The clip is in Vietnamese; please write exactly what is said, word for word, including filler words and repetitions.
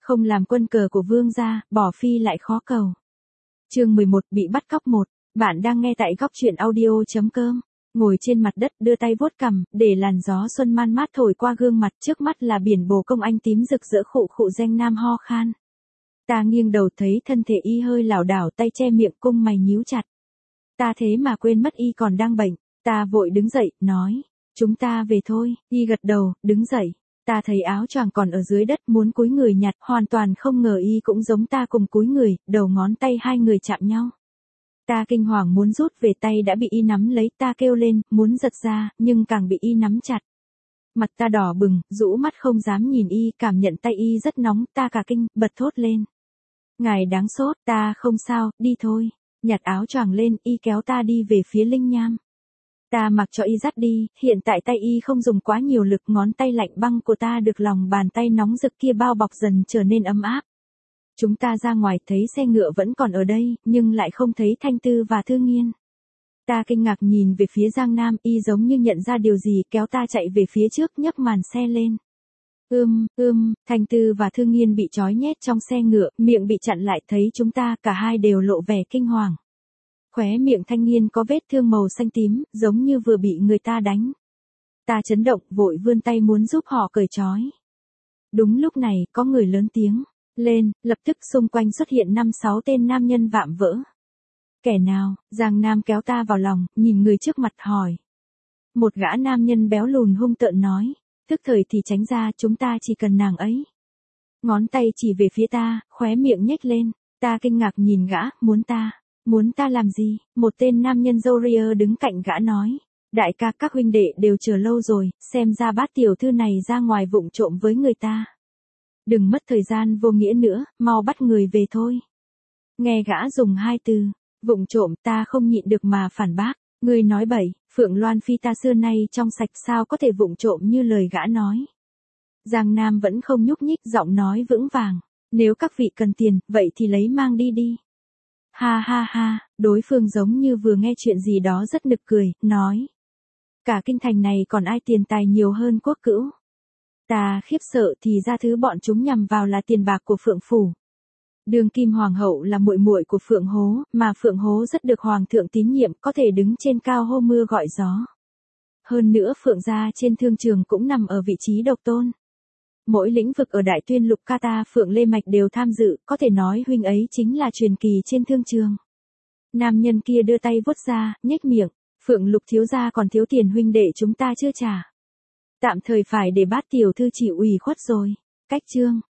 Không làm quân cờ của vương gia, bỏ phi lại khó cầu. Chương mười một, bị bắt cóc một. Bạn đang nghe tại góc truyện audio chấm com. Ngồi trên mặt đất đưa tay vuốt cằm, để làn gió xuân man mát thổi qua gương mặt, trước mắt là biển bồ công anh tím rực rỡ, khụ khụ danh nam ho khan. Ta nghiêng đầu thấy thân thể y hơi lảo đảo, tay che miệng, cung mày nhíu chặt. Ta thế mà quên mất y còn đang bệnh. Ta vội đứng dậy, nói, chúng ta về thôi. Y gật đầu, đứng dậy. Ta thấy áo choàng còn ở dưới đất, muốn cúi người nhặt, hoàn toàn không ngờ y cũng giống ta, cùng cúi người, đầu ngón tay hai người chạm nhau. Ta kinh hoàng muốn rút về, tay đã bị y nắm lấy. Ta kêu lên, muốn giật ra, nhưng càng bị y nắm chặt. Mặt ta đỏ bừng, rũ mắt không dám nhìn y, cảm nhận tay y rất nóng, ta cả kinh, bật thốt lên. Ngài đáng sốt. Ta không sao, đi thôi. Nhặt áo choàng lên, y kéo ta đi về phía Linh Nham. Ta mặc cho y dắt đi, hiện tại tay y không dùng quá nhiều lực, ngón tay lạnh băng của ta được lòng bàn tay nóng rực kia bao bọc dần trở nên ấm áp. Chúng ta ra ngoài thấy xe ngựa vẫn còn ở đây, nhưng lại không thấy Thanh Tư và Thư Nghiên. Ta kinh ngạc nhìn về phía Giang Nam, y giống như nhận ra điều gì, kéo ta chạy về phía trước, nhấc màn xe lên. Ưm, ưm, Thanh Tư và Thư Nghiên bị trói nhét trong xe ngựa, miệng bị chặn lại, thấy chúng ta, cả hai đều lộ vẻ kinh hoàng. Khóe miệng Thanh Nghiên có vết thương màu xanh tím, giống như vừa bị người ta đánh. Ta chấn động, vội vươn tay muốn giúp họ cởi trói. Đúng lúc này, có người lớn tiếng lên, lập tức xung quanh xuất hiện năm sáu tên nam nhân vạm vỡ. Kẻ nào? Giang Nam kéo ta vào lòng, nhìn người trước mặt hỏi. Một gã nam nhân béo lùn hung tợn nói, tức thời thì tránh ra, chúng ta chỉ cần nàng ấy. Ngón tay chỉ về phía ta, khóe miệng nhếch lên. Ta kinh ngạc nhìn gã, muốn ta. Muốn ta làm gì? Một tên nam nhân râu ria đứng cạnh gã nói. Đại ca, các huynh đệ đều chờ lâu rồi, xem ra bát tiểu thư này ra ngoài vụng trộm với người ta. Đừng mất thời gian vô nghĩa nữa, mau bắt người về thôi. Nghe gã dùng hai từ, vụng trộm, ta không nhịn được mà phản bác. Ngươi nói bậy, Phượng Loan Phi ta xưa nay trong sạch, sao có thể vụng trộm như lời gã nói. Giang Nam vẫn không nhúc nhích, giọng nói vững vàng. Nếu các vị cần tiền, vậy thì lấy mang đi đi. Ha ha ha, đối phương giống như vừa nghe chuyện gì đó rất nực cười, nói. Cả kinh thành này còn ai tiền tài nhiều hơn Quốc Cữu. Ta khiếp sợ, thì ra thứ bọn chúng nhằm vào là tiền bạc của Phượng Phủ. Đường Kim Hoàng hậu là muội muội của Phượng Hố, mà Phượng Hố rất được Hoàng thượng tín nhiệm, có thể đứng trên cao hô mưa gọi gió. Hơn nữa Phượng gia trên thương trường cũng nằm ở vị trí độc tôn. Mỗi lĩnh vực ở Đại Tuyên Lục Kata Phượng Lê Mạch đều tham dự, có thể nói huynh ấy chính là truyền kỳ trên thương trường. Nam nhân kia đưa tay vuốt ra, nhếch miệng, Phượng Lục thiếu gia còn thiếu tiền huynh đệ chúng ta chưa trả. Tạm thời phải để bát tiểu thư chịu ủy khuất rồi. Cách chương.